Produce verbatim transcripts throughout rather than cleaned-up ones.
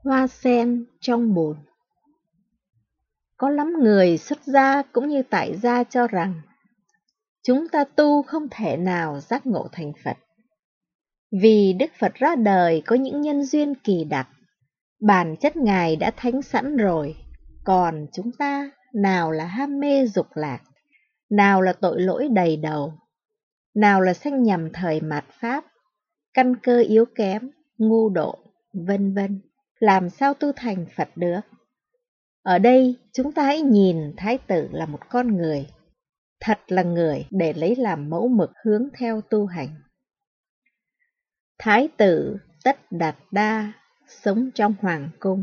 Hoa sen trong bùn. Có lắm người xuất gia cũng như tại gia cho rằng chúng ta tu không thể nào giác ngộ thành Phật. Vì Đức Phật ra đời có những nhân duyên kỳ đặc, bản chất Ngài đã thánh sẵn rồi, còn chúng ta nào là ham mê dục lạc, nào là tội lỗi đầy đầu, nào là sanh nhầm thời mạt Pháp, căn cơ yếu kém, ngu độ, vân vân, làm sao tu thành Phật được? Ở đây chúng ta hãy nhìn Thái tử là một con người, thật là người để lấy làm mẫu mực hướng theo tu hành. Thái tử Tất Đạt Đa sống trong hoàng cung.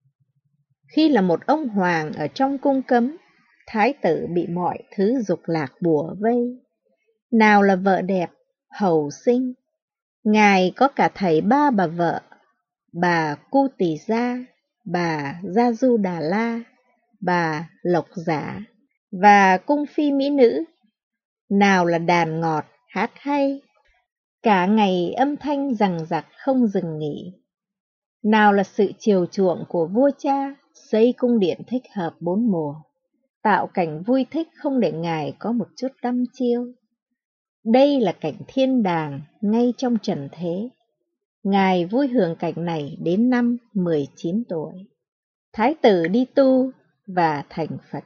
Khi là một ông hoàng ở trong cung cấm, thái tử bị mọi thứ dục lạc bủa vây. Nào là vợ đẹp, hầu sinh, Ngài có cả thầy ba bà vợ, bà Cu Tỳ Gia, bà Gia Du Đà La, bà Lộc Giả và cung phi mỹ nữ. Nào là đàn ngọt, hát hay, cả ngày âm thanh dằng dặc không dừng nghỉ. Nào là sự chiều chuộng của vua cha, xây cung điện thích hợp bốn mùa, tạo cảnh vui thích không để Ngài có một chút đăm chiêu. Đây là cảnh thiên đàng ngay trong trần thế. Ngài vui hưởng cảnh này đến năm mười chín tuổi. Thái tử đi tu và thành Phật.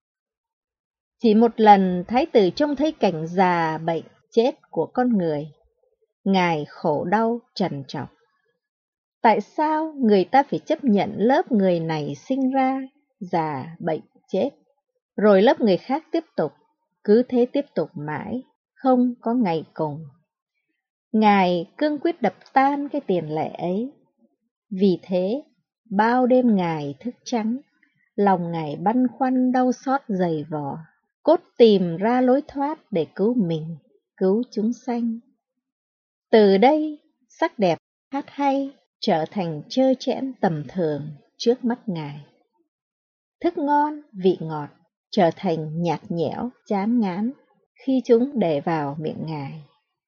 Chỉ một lần thái tử trông thấy cảnh già bệnh chết của con người, Ngài khổ đau trằn trọc. Tại sao người ta phải chấp nhận lớp người này sinh ra, già, bệnh, chết, rồi lớp người khác tiếp tục, cứ thế tiếp tục mãi, không có ngày cùng. Ngài cương quyết đập tan cái tiền lệ ấy. Vì thế, bao đêm Ngài thức trắng, lòng Ngài băn khoăn đau xót dày vò, cốt tìm ra lối thoát để cứu mình, cứu chúng sanh. Từ đây, sắc đẹp, hát hay trở thành trơ trẽn tầm thường trước mắt Ngài. Thức ngon, vị ngọt trở thành nhạt nhẽo, chán ngán khi chúng để vào miệng Ngài.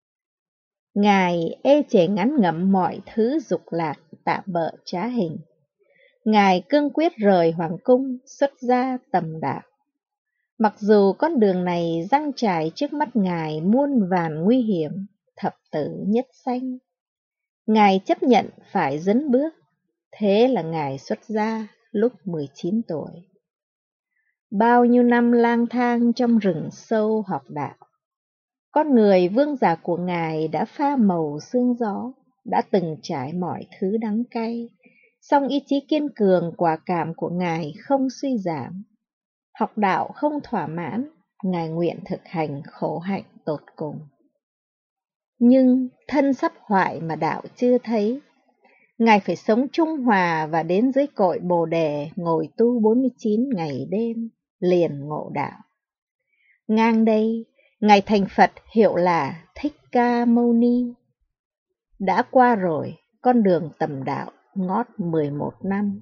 Ngài ê chề ngán ngẩm mọi thứ dục lạc tạm bợ trá hình. Ngài cương quyết rời hoàng cung, xuất gia tầm đạo. Mặc dù con đường này giăng trải trước mắt Ngài muôn vàn nguy hiểm, thập tử nhất sanh, Ngài chấp nhận phải dấn bước, thế là Ngài xuất gia lúc mười chín tuổi. Bao nhiêu năm lang thang trong rừng sâu học đạo, con người vương giả của Ngài đã pha màu sương gió, đã từng trải mọi thứ đắng cay, song ý chí kiên cường quả cảm của Ngài không suy giảm. Học đạo không thỏa mãn, Ngài nguyện thực hành khổ hạnh tột cùng. Nhưng thân sắp hoại mà đạo chưa thấy, Ngài phải sống trung hòa và đến dưới cội Bồ Đề ngồi tu bốn mươi chín ngày đêm, liền ngộ đạo. Ngang đây, Ngài thành Phật hiệu là Thích Ca Mâu Ni. Đã qua rồi con đường tầm đạo ngót mười một năm.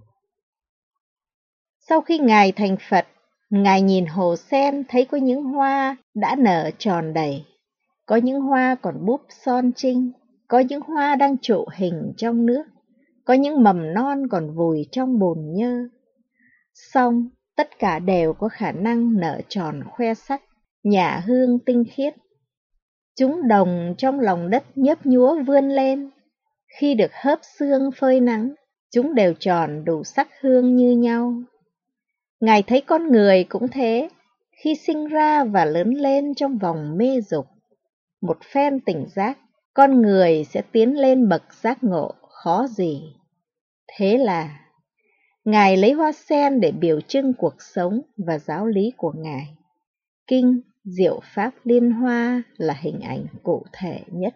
Sau khi Ngài thành Phật, Ngài nhìn hồ sen thấy có những hoa đã nở tròn đầy, có những hoa còn búp son trinh, có những hoa đang trụ hình trong nước, có những mầm non còn vùi trong bùn nhơ. Song tất cả đều có khả năng nở tròn khoe sắc, nhả hương tinh khiết. Chúng đồng trong lòng đất nhấp nhúa vươn lên, khi được hớp sương phơi nắng, chúng đều tròn đủ sắc hương như nhau. Ngài thấy con người cũng thế, khi sinh ra và lớn lên trong vòng mê dục, một phen tỉnh giác, con người sẽ tiến lên bậc giác ngộ khó gì. Thế là Ngài lấy hoa sen để biểu trưng cuộc sống và giáo lý của Ngài. Kinh Diệu Pháp Liên Hoa là hình ảnh cụ thể nhất.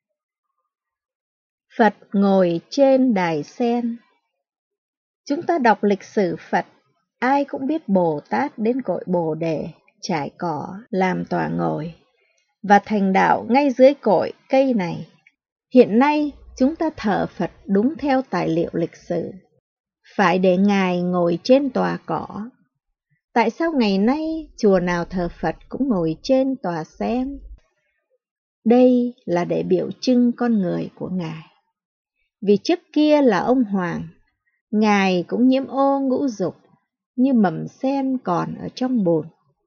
Phật ngồi trên đài sen. Chúng ta đọc lịch sử Phật, ai cũng biết Bồ Tát đến cội Bồ Đề, trải cỏ, làm tòa ngồi, và thành đạo ngay dưới cội cây này. Hiện nay, chúng ta thờ Phật đúng theo tài liệu lịch sử, phải để Ngài ngồi trên tòa cỏ. Tại sao ngày nay chùa nào thờ Phật cũng ngồi trên tòa sen? Đây là để biểu trưng con người của Ngài. Vì trước kia là ông hoàng, Ngài cũng nhiễm ô ngũ dục như mầm sen còn ở trong bùn.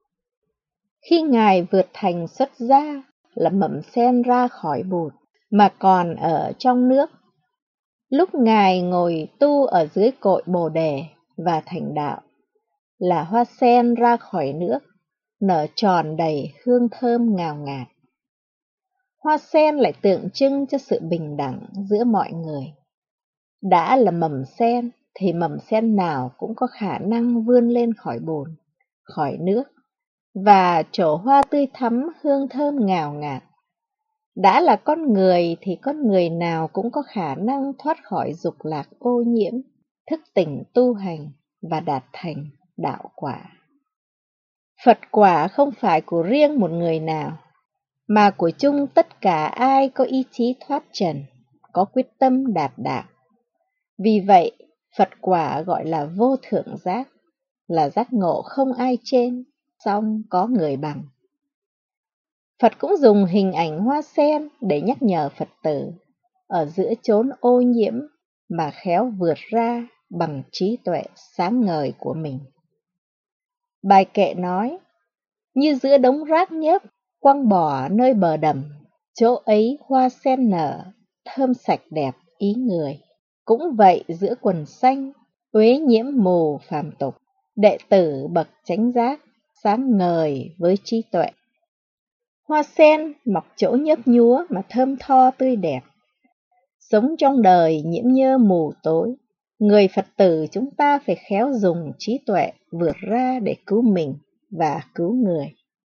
Khi Ngài vượt thành xuất gia là mầm sen ra khỏi bùn mà còn ở trong nước. Lúc Ngài ngồi tu ở dưới cội Bồ Đề và thành đạo là hoa sen ra khỏi nước, nở tròn đầy hương thơm ngào ngạt. Hoa sen lại tượng trưng cho sự bình đẳng giữa mọi người. Đã là mầm sen thì mầm sen nào cũng có khả năng vươn lên khỏi bùn, khỏi nước và trổ hoa tươi thắm hương thơm ngào ngạt. Đã là con người thì con người nào cũng có khả năng thoát khỏi dục lạc ô nhiễm, thức tỉnh tu hành và đạt thành đạo quả. Phật quả không phải của riêng một người nào, mà của chung tất cả ai có ý chí thoát trần, có quyết tâm đạt đạo. Vì vậy, Phật quả gọi là vô thượng giác, là giác ngộ không ai trên, song có người bằng. Phật cũng dùng hình ảnh hoa sen để nhắc nhở Phật tử ở giữa chốn ô nhiễm mà khéo vượt ra bằng trí tuệ sáng ngời của mình. Bài kệ nói, như giữa đống rác nhớp quăng bỏ nơi bờ đầm, chỗ ấy hoa sen nở, thơm sạch đẹp ý người. Cũng vậy giữa quần xanh, uế nhiễm mù phàm tục, đệ tử bậc chánh giác, sáng ngời với trí tuệ. Hoa sen mọc chỗ nhấp nhúa mà thơm tho tươi đẹp. Sống trong đời nhiễm nhơ mù tối, người Phật tử chúng ta phải khéo dùng trí tuệ vượt ra để cứu mình và cứu người.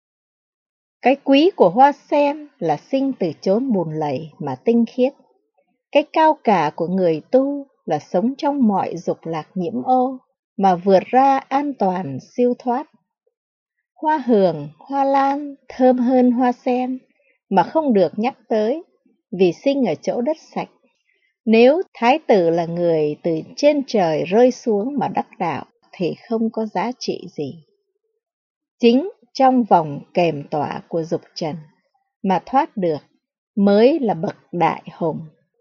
Cái quý của hoa sen là sinh từ chốn bùn lầy mà tinh khiết. Cái cao cả của người tu là sống trong mọi dục lạc nhiễm ô mà vượt ra an toàn siêu thoát. Hoa hường, hoa lan thơm hơn hoa sen mà không được nhắc tới vì sinh ở chỗ đất sạch. Nếu thái tử là người từ trên trời rơi xuống mà đắc đạo thì không có giá trị gì. Chính trong vòng kềm tỏa của dục trần mà thoát được mới là bậc đại hùng.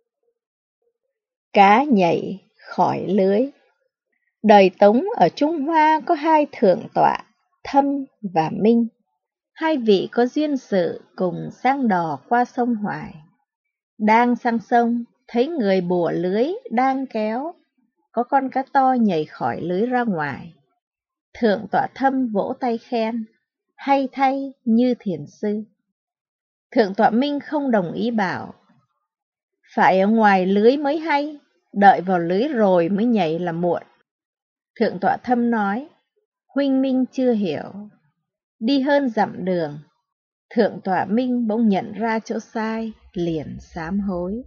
Cá nhảy khỏi lưới. Đời Tống ở Trung Hoa có hai thượng tọa, Thâm và Minh. Hai vị có duyên sự cùng sang đò qua sông Hoài. Đang sang sông, thấy người bủa lưới đang kéo, có con cá to nhảy khỏi lưới ra ngoài. Thượng tọa Thâm vỗ tay khen, hay thay như thiền sư. Thượng tọa Minh không đồng ý bảo, phải ở ngoài lưới mới hay, đợi vào lưới rồi mới nhảy là muộn. Thượng tọa Thâm nói, huynh Minh chưa hiểu. Đi hơn dặm đường, Thượng tọa Minh bỗng nhận ra chỗ sai, liền sám hối.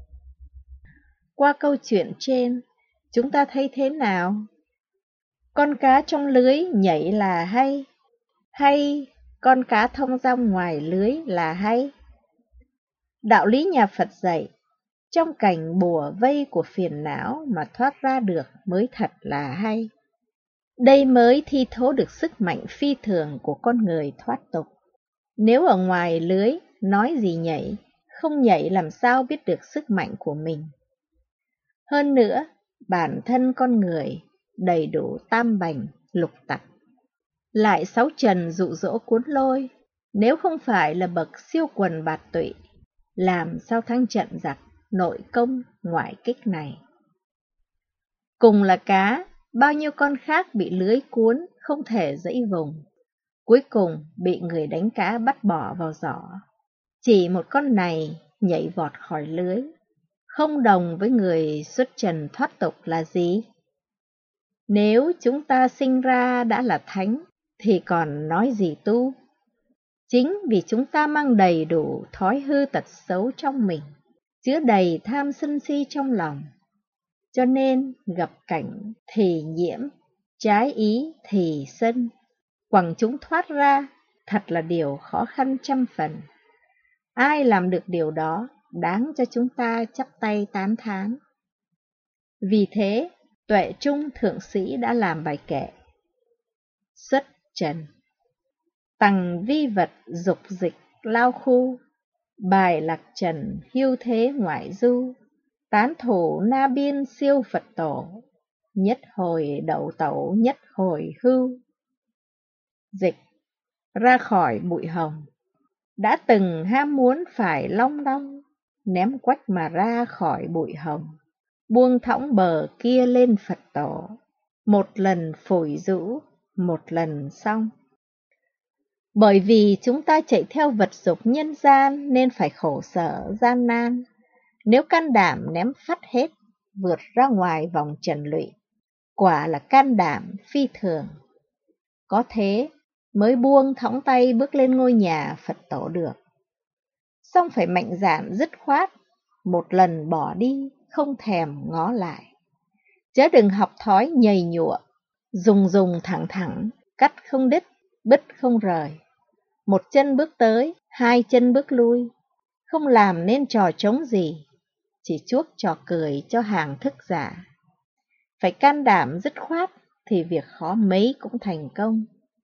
Qua câu chuyện trên, chúng ta thấy thế nào? Con cá trong lưới nhảy là hay, hay con cá thông dong ngoài lưới là hay? Đạo lý nhà Phật dạy, trong cảnh bùa vây của phiền não mà thoát ra được mới thật là hay. Đây mới thi thố được sức mạnh phi thường của con người thoát tục. Nếu ở ngoài lưới, nói gì nhảy, không nhảy làm sao biết được sức mạnh của mình. Hơn nữa, bản thân con người đầy đủ tam bành, lục tặc. Lại sáu trần dụ dỗ cuốn lôi, nếu không phải là bậc siêu quần bạt tụy, làm sao thắng trận giặc, nội công, ngoại kích này. Cùng là cá, bao nhiêu con khác bị lưới cuốn, không thể dãy vùng. Cuối cùng bị người đánh cá bắt bỏ vào giỏ. Chỉ một con này nhảy vọt khỏi lưới, không đồng với người xuất trần thoát tục là gì? Nếu chúng ta sinh ra đã là thánh, thì còn nói gì tu? Chính vì chúng ta mang đầy đủ thói hư tật xấu trong mình, chứa đầy tham sân si trong lòng. Cho nên gặp cảnh thì nhiễm, trái ý thì sân, quẳng chúng thoát ra thật là điều khó khăn trăm phần. Ai làm được điều đó đáng cho chúng ta chắp tay tán thán. Vì thế, Tuệ Trung Thượng Sĩ đã làm bài kệ Xuất trần. Tằng vi vật dục dịch lao khu, bài lạc trần hiu thế ngoại du, tán thủ na biên siêu Phật tổ, nhất hồi đậu tẩu nhất hồi hưu. Dịch, ra khỏi bụi hồng. Đã từng ham muốn phải long đong, ném quách mà ra khỏi bụi hồng, buông thõng bờ kia lên Phật tổ, một lần phủi rũ, một lần xong. Bởi vì chúng ta chạy theo vật dục nhân gian nên phải khổ sở gian nan. Nếu can đảm ném phắt hết, vượt ra ngoài vòng trần lụy, quả là can đảm phi thường. Có thế mới buông thõng tay bước lên ngôi nhà Phật tổ được. Xong phải mạnh dạn dứt khoát, một lần bỏ đi, không thèm ngó lại. Chớ đừng học thói nhầy nhụa, dùng dùng thẳng thẳng, cắt không đứt, bứt không rời. Một chân bước tới, hai chân bước lui, không làm nên trò trống gì, chỉ chuốc trò cười cho hàng thức giả. Phải can đảm dứt khoát thì việc khó mấy cũng thành công.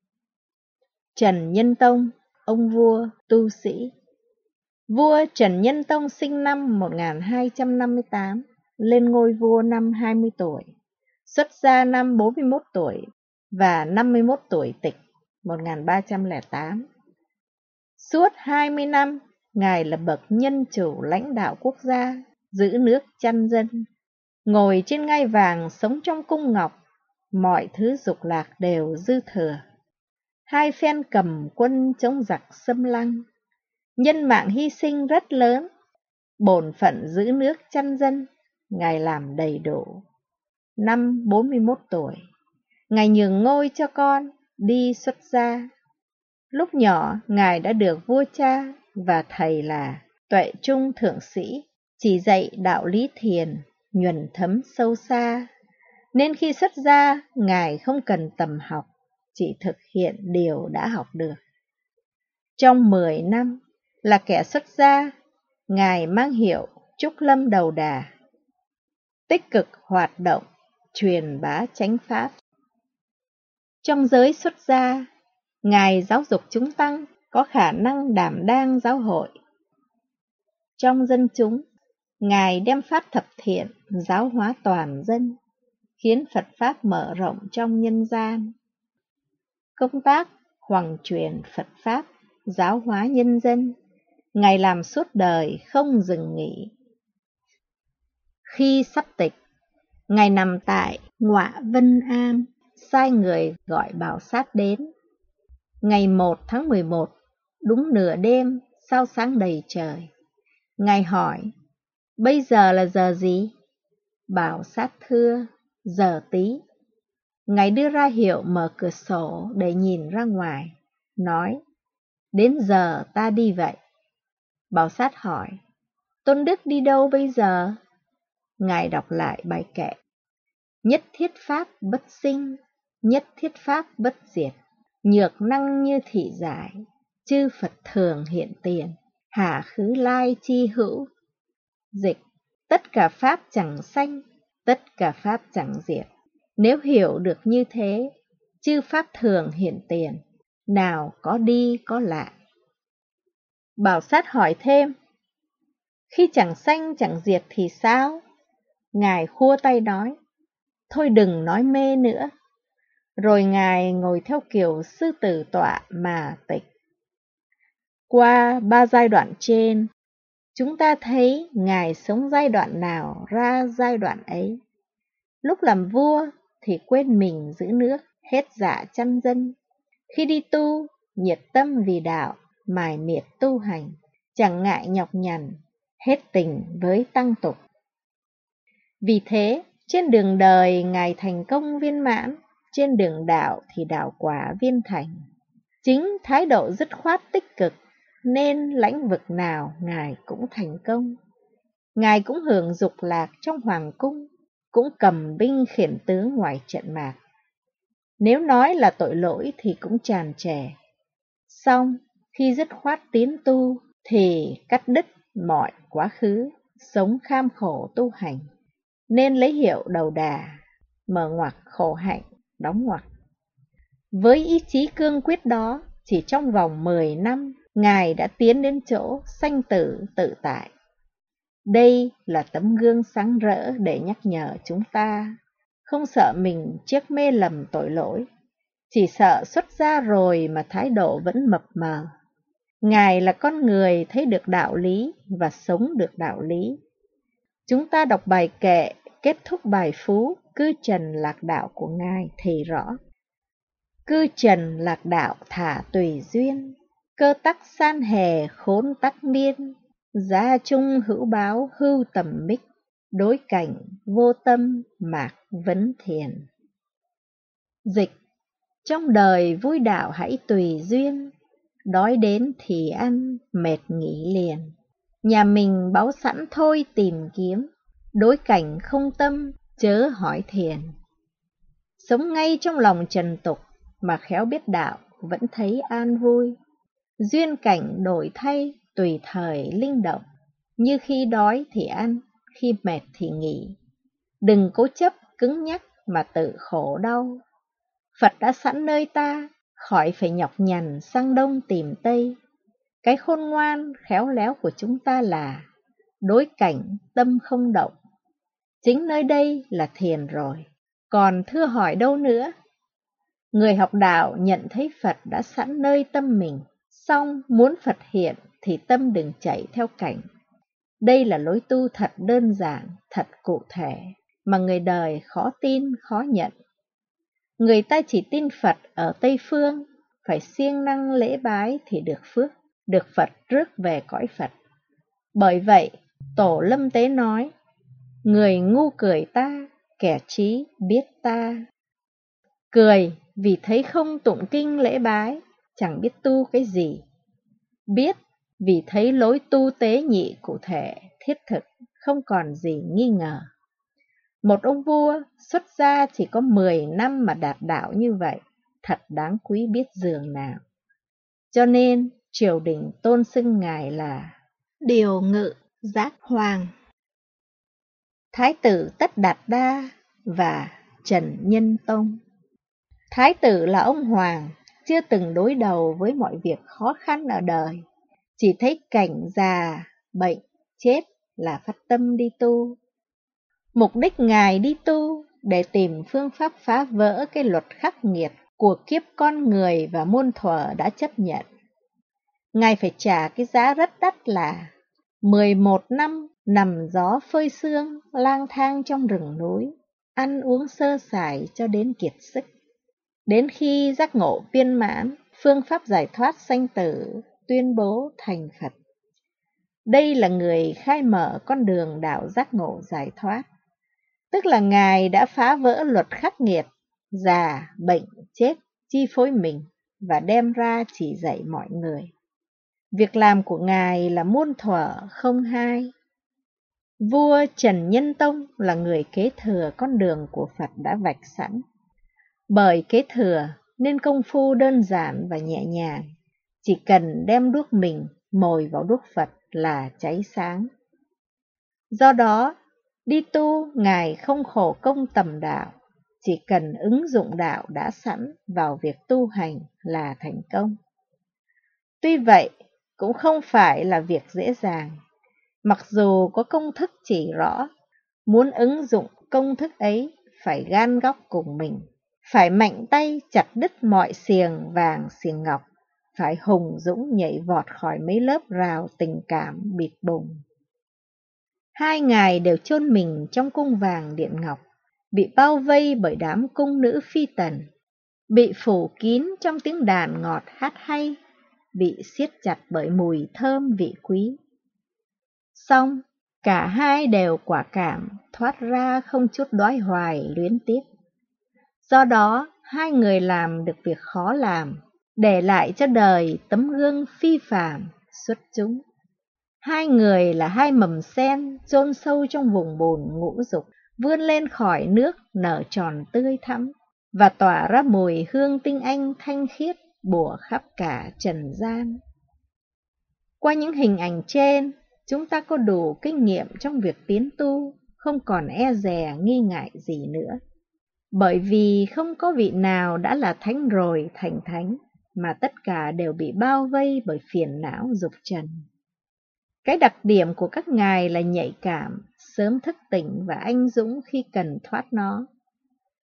Trần Nhân Tông, ông vua, tu sĩ. Vua Trần Nhân Tông sinh năm một nghìn hai trăm năm mươi tám, lên ngôi vua năm hai mươi tuổi, xuất gia năm bốn mươi mốt tuổi và năm mươi mốt tuổi tịch một nghìn ba trăm lẻ tám. Suốt hai mươi năm, Ngài là bậc nhân chủ lãnh đạo quốc gia, giữ nước chăn dân, ngồi trên ngai vàng sống trong cung ngọc, mọi thứ dục lạc đều dư thừa. Hai phen cầm quân chống giặc xâm lăng, nhân mạng hy sinh rất lớn, bổn phận giữ nước chăn dân, Ngài làm đầy đủ. Năm bốn mươi mốt tuổi, Ngài nhường ngôi cho con, đi xuất gia. Lúc nhỏ, Ngài đã được vua cha và thầy là Tuệ Trung Thượng Sĩ chỉ dạy đạo lý thiền, nhuần thấm sâu xa, nên khi xuất gia, Ngài không cần tầm học, chỉ thực hiện điều đã học được. Trong mười năm là kẻ xuất gia, Ngài mang hiệu Trúc Lâm Đầu Đà, tích cực hoạt động, truyền bá chánh pháp. Trong giới xuất gia, Ngài giáo dục chúng tăng có khả năng đảm đang giáo hội. Trong dân chúng, Ngài đem pháp thập thiện giáo hóa toàn dân, khiến Phật Pháp mở rộng trong nhân gian. Công tác hoằng truyền Phật Pháp, giáo hóa nhân dân, Ngài làm suốt đời không dừng nghỉ. Khi sắp tịch, Ngài nằm tại Ngọa Vân Am, sai người gọi Bảo Sát đến. Ngày một tháng mười một, đúng nửa đêm, sao sáng đầy trời. Ngài hỏi, bây giờ là giờ gì? Bảo Sát thưa, giờ tí. Ngài đưa ra hiệu mở cửa sổ để nhìn ra ngoài, nói, đến giờ ta đi vậy. Bảo Sát hỏi, Tôn Đức đi đâu bây giờ? Ngài đọc lại bài kệ, nhất thiết pháp bất sinh, nhất thiết pháp bất diệt, nhược năng như thị giải, chư Phật thường hiện tiền, hà khứ lai chi hữu. Dịch, tất cả pháp chẳng sanh, tất cả pháp chẳng diệt. Nếu hiểu được như thế, chư pháp thường hiện tiền, nào có đi có lại. Bảo Sát hỏi thêm, khi chẳng sanh chẳng diệt thì sao? Ngài khua tay nói, thôi đừng nói mê nữa. Rồi Ngài ngồi theo kiểu sư tử tọa mà tịch. Qua ba giai đoạn trên, chúng ta thấy Ngài sống giai đoạn nào ra giai đoạn ấy. Lúc làm vua thì quên mình giữ nước, hết dạ chăn dân. Khi đi tu, nhiệt tâm vì đạo, mài miệt tu hành, chẳng ngại nhọc nhằn, hết tình với tăng tục. Vì thế, trên đường đời Ngài thành công viên mãn, trên đường đạo thì đạo quả viên thành. Chính thái độ dứt khoát tích cực, nên lãnh vực nào Ngài cũng thành công. Ngài cũng hưởng dục lạc trong hoàng cung, cũng cầm binh khiển tướng ngoài trận mạc. Nếu nói là tội lỗi thì cũng tràn trề. Xong, khi dứt khoát tiến tu thì cắt đứt mọi quá khứ, sống kham khổ tu hành, nên lấy hiệu Đầu Đà, mở ngoặc khổ hạnh, đóng ngoặc. Với ý chí cương quyết đó, chỉ trong vòng mười năm, Ngài đã tiến đến chỗ sanh tử tự tại. Đây là tấm gương sáng rỡ để nhắc nhở chúng ta, không sợ mình chiếc mê lầm tội lỗi, chỉ sợ xuất gia rồi mà thái độ vẫn mập mờ. Ngài là con người thấy được đạo lý và sống được đạo lý. Chúng ta đọc bài kệ kết thúc bài phú Cư trần lạc đạo của Ngài thì rõ. Cư trần lạc đạo thả tùy duyên, cơ tắc san hề khốn tắc miên, gia chung hữu báo hưu tầm mích, đối cảnh vô tâm mạc vấn thiền. Dịch: trong đời vui đạo hãy tùy duyên, đói đến thì ăn, mệt nghỉ liền. Nhà mình báu sẵn thôi tìm kiếm, đối cảnh không tâm chớ hỏi thiền. Sống ngay trong lòng trần tục mà khéo biết đạo vẫn thấy an vui. Duyên cảnh đổi thay tùy thời linh động, như khi đói thì ăn, khi mệt thì nghỉ. Đừng cố chấp cứng nhắc mà tự khổ đau. Phật đã sẵn nơi ta, khỏi phải nhọc nhằn sang đông tìm tây. Cái khôn ngoan khéo léo của chúng ta là đối cảnh tâm không động. Chính nơi đây là thiền rồi, còn thưa hỏi đâu nữa. Người học đạo nhận thấy Phật đã sẵn nơi tâm mình, song muốn Phật hiện thì tâm đừng chạy theo cảnh. Đây là lối tu thật đơn giản, thật cụ thể, mà người đời khó tin, khó nhận. Người ta chỉ tin Phật ở Tây Phương, phải siêng năng lễ bái thì được phước, được Phật rước về cõi Phật. Bởi vậy, Tổ Lâm Tế nói, người ngu cười ta, kẻ trí biết ta. Cười vì thấy không tụng kinh lễ bái, chẳng biết tu cái gì. Biết vì thấy lối tu tế nhị cụ thể, thiết thực, không còn gì nghi ngờ. Một ông vua xuất gia chỉ có mười năm mà đạt đạo như vậy, thật đáng quý biết dường nào. Cho nên triều đình tôn xưng Ngài là Điều Ngự Giác Hoàng, Thái tử Tất Đạt Đa và Trần Nhân Tông. Thái tử là ông hoàng, chưa từng đối đầu với mọi việc khó khăn ở đời, chỉ thấy cảnh già, bệnh, chết là phát tâm đi tu. Mục đích Ngài đi tu để tìm phương pháp phá vỡ cái luật khắc nghiệt của kiếp con người và muôn thuở đã chấp nhận. Ngài phải trả cái giá rất đắt là mười một năm nằm gió phơi sương, lang thang trong rừng núi, ăn uống sơ sài cho đến kiệt sức. Đến khi giác ngộ viên mãn, phương pháp giải thoát sanh tử, tuyên bố thành Phật. Đây là người khai mở con đường đạo giác ngộ giải thoát. Tức là Ngài đã phá vỡ luật khắc nghiệt, già, bệnh, chết, chi phối mình và đem ra chỉ dạy mọi người. Việc làm của Ngài là muôn thuở không hai. Vua Trần Nhân Tông là người kế thừa con đường của Phật đã vạch sẵn. Bởi kế thừa nên công phu đơn giản và nhẹ nhàng, chỉ cần đem đuốc mình mồi vào đuốc Phật là cháy sáng. Do đó, đi tu Ngài không khổ công tầm đạo, chỉ cần ứng dụng đạo đã sẵn vào việc tu hành là thành công. Tuy vậy, cũng không phải là việc dễ dàng. Mặc dù có công thức chỉ rõ, muốn ứng dụng công thức ấy phải gan góc cùng mình, phải mạnh tay chặt đứt mọi xiềng vàng xiềng ngọc, phải hùng dũng nhảy vọt khỏi mấy lớp rào tình cảm bịt bùng. Hai Ngài đều chôn mình trong cung vàng điện ngọc, bị bao vây bởi đám cung nữ phi tần, bị phủ kín trong tiếng đàn ngọt hát hay, bị siết chặt bởi mùi thơm vị quý. Song cả hai đều quả cảm, thoát ra không chút đói hoài luyến tiếc. Do đó, hai người làm được việc khó làm, để lại cho đời tấm gương phi phàm, xuất chúng. Hai người là hai mầm sen chôn sâu trong vùng bùn ngũ dục, vươn lên khỏi nước nở tròn tươi thắm, và tỏa ra mùi hương tinh anh thanh khiết bủa khắp cả trần gian. Qua những hình ảnh trên, chúng ta có đủ kinh nghiệm trong việc tiến tu, không còn e dè nghi ngại gì nữa. Bởi vì không có vị nào đã là thánh rồi thành thánh, mà tất cả đều bị bao vây bởi phiền não dục trần. Cái đặc điểm của các ngài là nhạy cảm, sớm thức tỉnh và anh dũng khi cần thoát nó.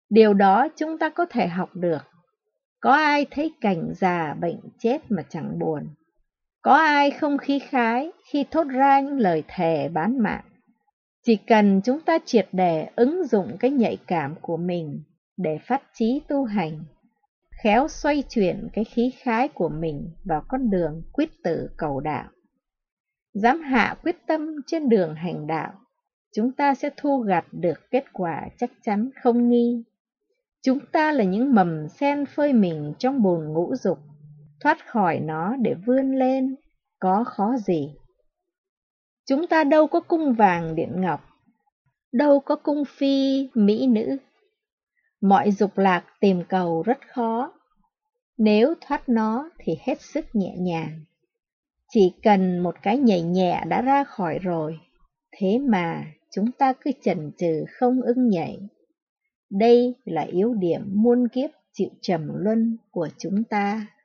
Điều đó chúng ta có thể học được. Có ai thấy cảnh già bệnh chết mà chẳng buồn? Có ai không khí khái khi thốt ra những lời thề bán mạng? Chỉ cần chúng ta triệt để ứng dụng cái nhạy cảm của mình để phát chí tu hành, khéo xoay chuyển cái khí khái của mình vào con đường quyết tử cầu đạo, dám hạ quyết tâm trên đường hành đạo, chúng ta sẽ thu gặt được kết quả chắc chắn không nghi. Chúng ta là những mầm sen phơi mình trong bùn ngũ dục, thoát khỏi nó để vươn lên, có khó gì. Chúng ta đâu có cung vàng điện ngọc, đâu có cung phi mỹ nữ. Mọi dục lạc tìm cầu rất khó, nếu thoát nó thì hết sức nhẹ nhàng. Chỉ cần một cái nhảy nhẹ đã ra khỏi rồi, thế mà chúng ta cứ chần chừ không ưng nhảy. Đây là yếu điểm muôn kiếp chịu trầm luân của chúng ta.